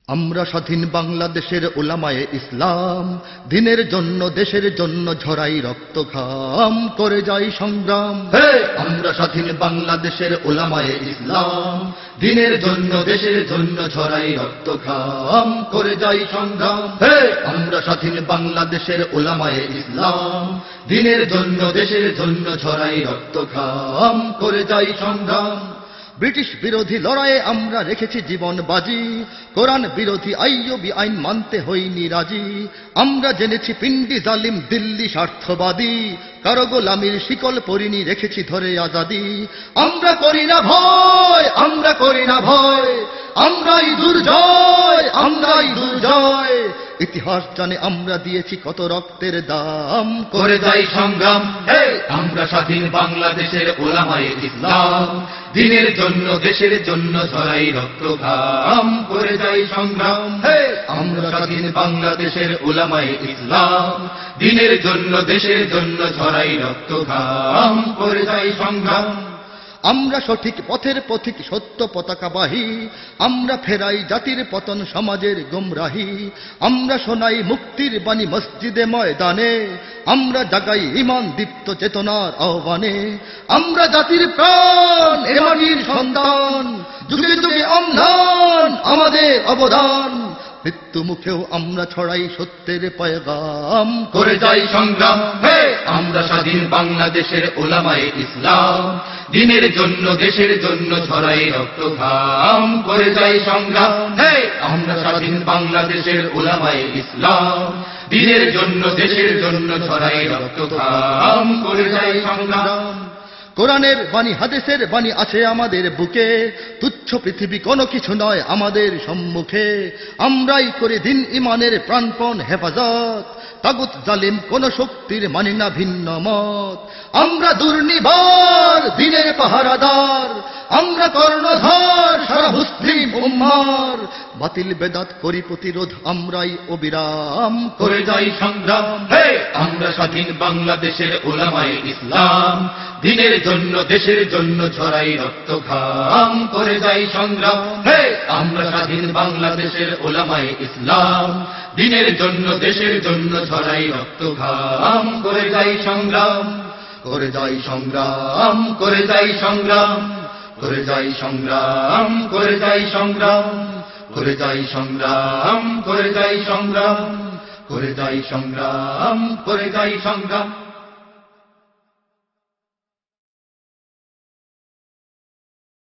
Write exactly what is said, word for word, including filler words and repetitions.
আমরা স্বাধীন বাংলাদেশের উলামায়ে ইসলাম, দিনের জন্য দেশের জন্য ঝরাই রক্ত ঘাম, করে যাই সংগ্রাম। আমরা স্বাধীন বাংলাদেশের উলামায়ে ইসলাম, দিনের জন্য দেশের জন্য ঝরাই রক্ত ঘাম, করে যাই সংগ্রাম। আমরা স্বাধীন বাংলাদেশের উলামায়ে ইসলাম, দিনের জন্য দেশের জন্য ঝরাই রক্ত ঘাম, করে যাই সংগ্রাম। ব্রিটিশ বিরোধী লড়াইয়ে আমরা রেখেছি জীবন বাজি, কোরআন বিরোধী আইয়ুবী আইন মানতে হইনি রাজি। আমরা জেনেছি পিন্ডি জালিম দিল্লি স্বার্থবাদী, কারো গোলামির শিকল পরিনি রেখেছি ধরে আজাদি। আমরা করি না ভয়, আমরা করি না ভয়, আমরাই দুর্জয়, আমরাই দুর্জয়। ইতিহাস জানে আমরা দিয়েছি কত রক্তের দাম, করে যাই সংগ্রাম। আমরা স্বাধীন বাংলাদেশের উলামায়ে ইসলাম, দিনের জন্য দেশের জন্য ঝরাই রক্ত ঘাম, করে যাই সংগ্রাম। আমরা স্বাধীন বাংলাদেশের উলামায়ে ইসলাম, দিনের জন্য দেশের জন্য ঝরাই রক্ত ঘাম, করে যাই সংগ্রাম। আমরা সঠিক পথের পথিক সত্য পতাকাবাহী, আমরা ফেরাই জাতির পতন সমাজের গোমরাহি। আমরা শোনাই মুক্তির বাণী মসজিদে ময়দানে, আমরা জাগাই ঈমান দীপ্ত চেতনার আহ্বানে। আমরা জাতির প্রাণ, এ মাটির সন্তান, যুগে যুগে অম্লান আমাদের অবদান। মৃত্যু মুখেও আমরা ছড়াই সত্যের পয়গাম, করে যাই সংগ্রাম। আমরা স্বাধীন বাংলাদেশের উলামায়ে ইসলাম, দিনের জন্য দেশের জন্য ছড়াই রক্ত ঘাম, করে যাই সংগ্রাম। আমরা স্বাধীন বাংলাদেশের উলামায়ে ইসলাম, দিনের জন্য দেশের জন্য ছড়াই রক্ত ঘাম, করে যাই সংগ্রাম। কোরআনের বাণী হাদিসের বাণী আছে আমাদের বুকে, তুচ্ছ পৃথিবী কোনো কিছু নয় আমাদের সম্মুখে। আমরাই করি দিন ইমানের প্রাণপণ হেফাজত, তাগুত জালিম কোন শক্তির মানি না ভিন্ন মত। আমরা দুর্নিবার দিনের পাহারাদার, আমরা কর্ণধার সারা মুসলিম উম্মার। বাতিল বেদাত করি প্রতিরোধ আমরাই অবিরাম, করে যাই সংগ্রাম। আমরা স্বাধীন বাংলাদেশের উলামায়ে ইসলাম, দিনের জন্য দেশের জন্য ঝরাই রক্ত ঘাম, করে যাই সংগ্রাম। আমরা স্বাধীন বাংলাদেশের উলামায়ে ইসলাম, দিনের জন্য দেশের জন্য ঝরাই রক্ত ঘাম, করে যাই সংগ্রাম। করে যাই সংগ্রাম, করে যাই সংগ্রাম, করে যাই সংগ্রাম, করে যাই সংগ্রাম, করে যাই সংগ্রাম, করে যাই সংগ্রাম, করে যাই সংগ্রাম, করে যাই সংগ্রাম।